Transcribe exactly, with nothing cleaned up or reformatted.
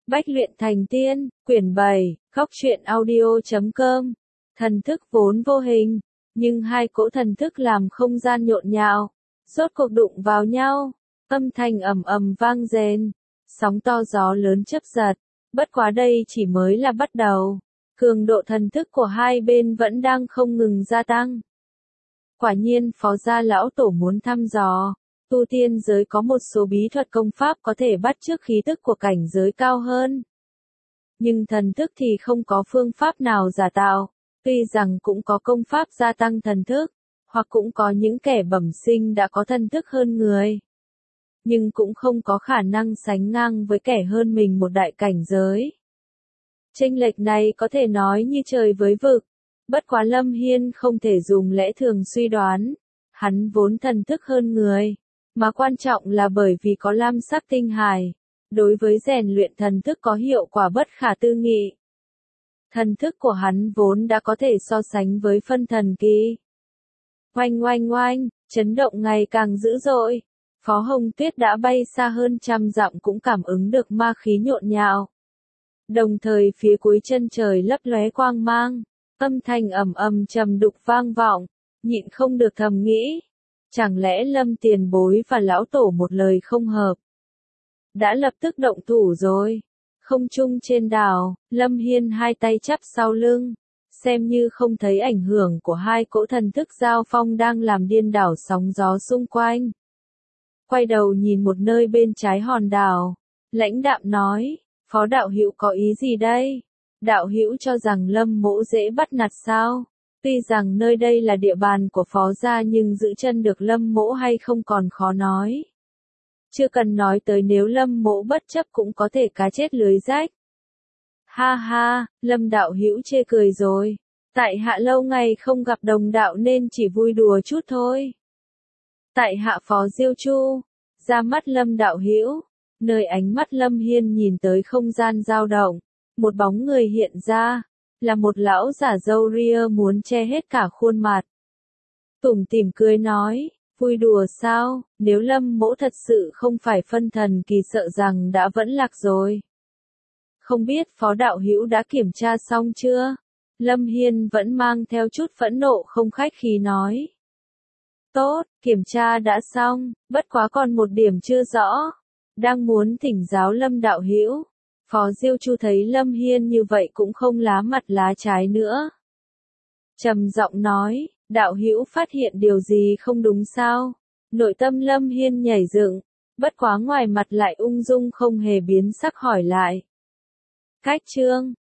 Bách luyện thành tiên, quyển bảy, khóc chuyện audio chấm com. Thần thức vốn vô hình, nhưng hai cỗ thần thức làm không gian nhộn nhạo, rốt cuộc đụng vào nhau, âm thanh ầm ầm vang rền, sóng to gió lớn chớp giật. Bất quá đây chỉ mới là bắt đầu, cường độ thần thức của hai bên vẫn đang không ngừng gia tăng. Quả nhiên Phó gia lão tổ muốn thăm dò, tu tiên giới có một số bí thuật công pháp có thể bắt chước khí tức của cảnh giới cao hơn. Nhưng thần thức thì không có phương pháp nào giả tạo, tuy rằng cũng có công pháp gia tăng thần thức, hoặc cũng có những kẻ bẩm sinh đã có thần thức hơn người. Nhưng cũng không có khả năng sánh ngang với kẻ hơn mình một đại cảnh giới. Chênh lệch này có thể nói như trời với vực, bất quá Lâm Hiên không thể dùng lẽ thường suy đoán, hắn vốn thần thức hơn người. Mà quan trọng là bởi vì có lam sắc tinh hài, đối với rèn luyện thần thức có hiệu quả bất khả tư nghị. Thần thức của hắn vốn đã có thể so sánh với phân thần kỳ. Oanh oanh oanh, chấn động ngày càng dữ dội. Phó Hồng Tuyết đã bay xa hơn trăm dặm cũng cảm ứng được ma khí nhộn nhạo. Đồng thời phía cuối chân trời lấp lóe quang mang, âm thanh ầm ầm trầm đục vang vọng, nhịn không được thầm nghĩ. Chẳng lẽ Lâm tiền bối và lão tổ một lời không hợp? Đã lập tức động thủ rồi. Không trung trên đảo, Lâm Hiên hai tay chắp sau lưng, xem như không thấy ảnh hưởng của hai cỗ thần thức giao phong đang làm điên đảo sóng gió xung quanh. Quay đầu nhìn một nơi bên trái hòn đảo, lãnh đạm nói, Phó đạo hữu có ý gì đây? Đạo hữu cho rằng Lâm mỗ dễ bắt nạt sao? Tuy rằng nơi đây là địa bàn của Phó gia nhưng giữ chân được Lâm mỗ hay không còn khó nói. Chưa cần nói tới nếu Lâm mỗ bất chấp cũng có thể cá chết lưới rách. Ha ha, Lâm đạo hữu chê cười rồi. Tại hạ lâu ngày không gặp đồng đạo nên chỉ vui đùa chút thôi. Tại hạ Phó Diêu Chu, ra mắt Lâm đạo hữu, nơi ánh mắt Lâm Hiên nhìn tới không gian dao động, một bóng người hiện ra. Là một lão giả râu ria muốn che hết cả khuôn mặt. Tủm tỉm cười nói, vui đùa sao, nếu Lâm mỗ thật sự không phải phân thần kỳ sợ rằng đã vẫn lạc rồi. Không biết Phó đạo hữu đã kiểm tra xong chưa? Lâm Hiên vẫn mang theo chút phẫn nộ không khách khí nói. Tốt, kiểm tra đã xong, bất quá còn một điểm chưa rõ. Đang muốn thỉnh giáo Lâm đạo hữu. Phó Diêu Chu thấy Lâm Hiên như vậy cũng không lá mặt lá trái nữa. Trầm giọng nói, đạo hữu phát hiện điều gì không đúng sao? Nội tâm Lâm Hiên nhảy dựng, bất quá ngoài mặt lại ung dung không hề biến sắc hỏi lại. Cách chương,